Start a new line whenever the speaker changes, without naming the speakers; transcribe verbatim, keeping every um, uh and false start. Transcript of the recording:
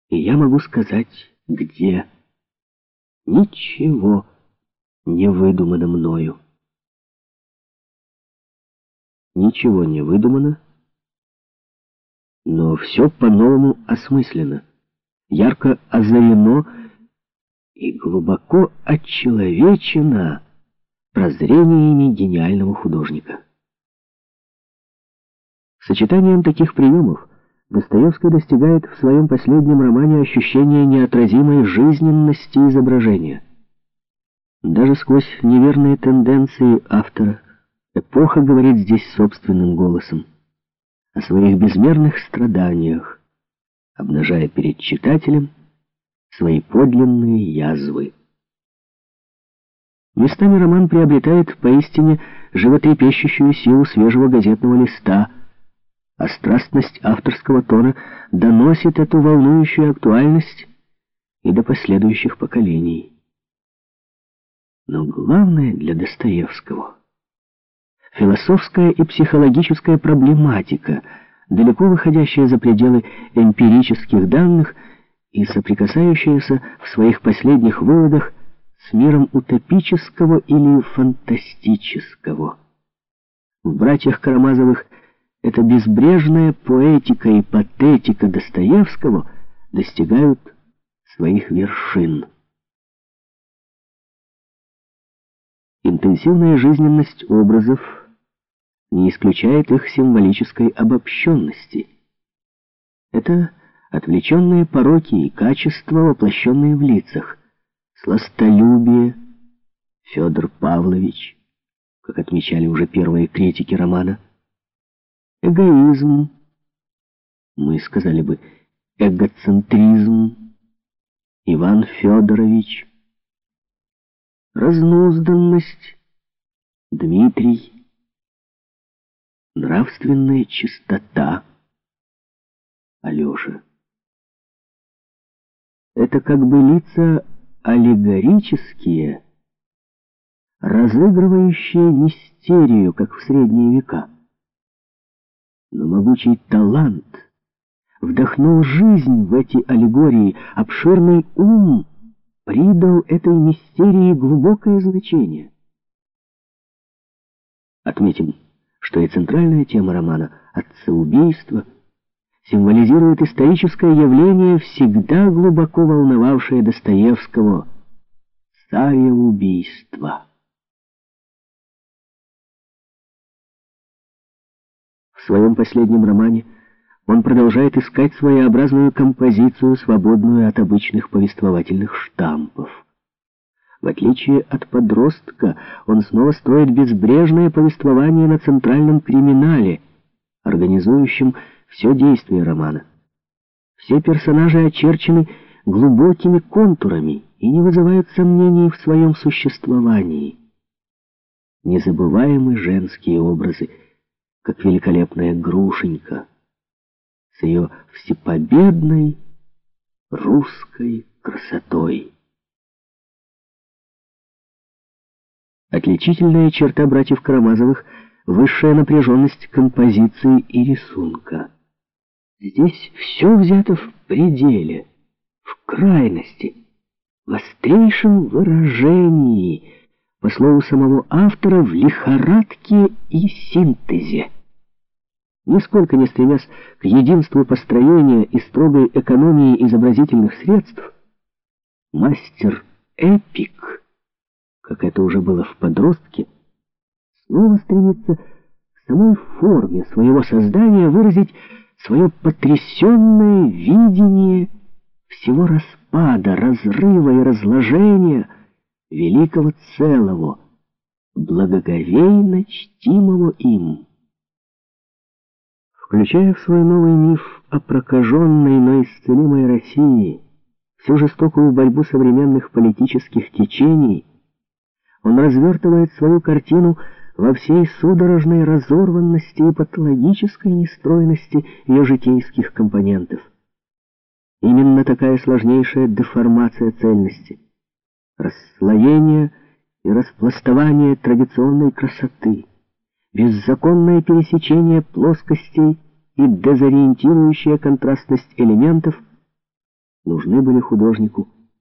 и я могу сказать, где. Ничего не выдумано мною. Ничего не выдумано, но все по-новому осмысленно, ярко озарено и глубоко отчеловечено прозрениями гениального художника. Сочетанием таких приемов Достоевский достигает в своем последнем романе ощущения неотразимой жизненности изображения. Даже сквозь неверные тенденции автора эпоха говорит здесь собственным голосом о своих безмерных страданиях, обнажая перед читателем свои подлинные язвы. Местами роман приобретает поистине животрепещущую силу свежего газетного листа, а страстность авторского тона доносит эту волнующую актуальность и до последующих поколений. Но главное для Достоевского — философская и психологическая проблематика, далеко выходящая за пределы эмпирических данных и соприкасающаяся в своих последних выводах с миром утопического или фантастического. В «Братьях Карамазовых» эта безбрежная поэтика и патетика Достоевского достигают своих вершин. Интенсивная жизненность образов не исключает их символической обобщенности. Это отвлеченные пороки и качества, воплощенные в лицах. Сластолюбие, Федор Павлович, как отмечали уже первые критики романа. Эгоизм, мы сказали бы эгоцентризм, Иван Федорович. Разнузданность, Дмитрий. Нравственная чистота, Алеша. Это как бы лица аллегорические, разыгрывающие мистерию, как в средние века. Но могучий талант вдохнул жизнь в эти аллегории, обширный ум придал этой мистерии глубокое значение. Отметим, что и центральная тема романа «Отцеубийство» символизирует историческое явление, всегда глубоко волновавшее Достоевского — цареубийство. В своем последнем романе он продолжает искать своеобразную композицию, свободную от обычных повествовательных штампов. В отличие от подростка, он снова строит безбрежное повествование на центральном криминале, организующем все действие романа. Все персонажи очерчены глубокими контурами и не вызывают сомнений в своем существовании. Незабываемы женские образы, как великолепная Грушенька с ее всепобедной русской красотой. Отличительная черта братьев Карамазовых — высшая напряженность композиции и рисунка. Здесь все взято в пределе, в крайности, в острейшем выражении, по слову самого автора, в лихорадке и синтезе. Нисколько не стремясь к единству построения и строгой экономии изобразительных средств, мастер-эпик, как это уже было в подростке, снова стремится к самой форме своего создания выразить свое потрясенное видение всего распада, разрыва и разложения великого целого, благоговейно чтимого им. Включая в свой новый миф о прокаженной, но исцелимой России всю жестокую борьбу современных политических течений, он развертывает свою картину во всей судорожной разорванности и патологической нестройности ее житейских компонентов. Именно такая сложнейшая деформация цельности, расслоение и распластование традиционной красоты, беззаконное пересечение плоскостей и дезориентирующая контрастность элементов нужны были художнику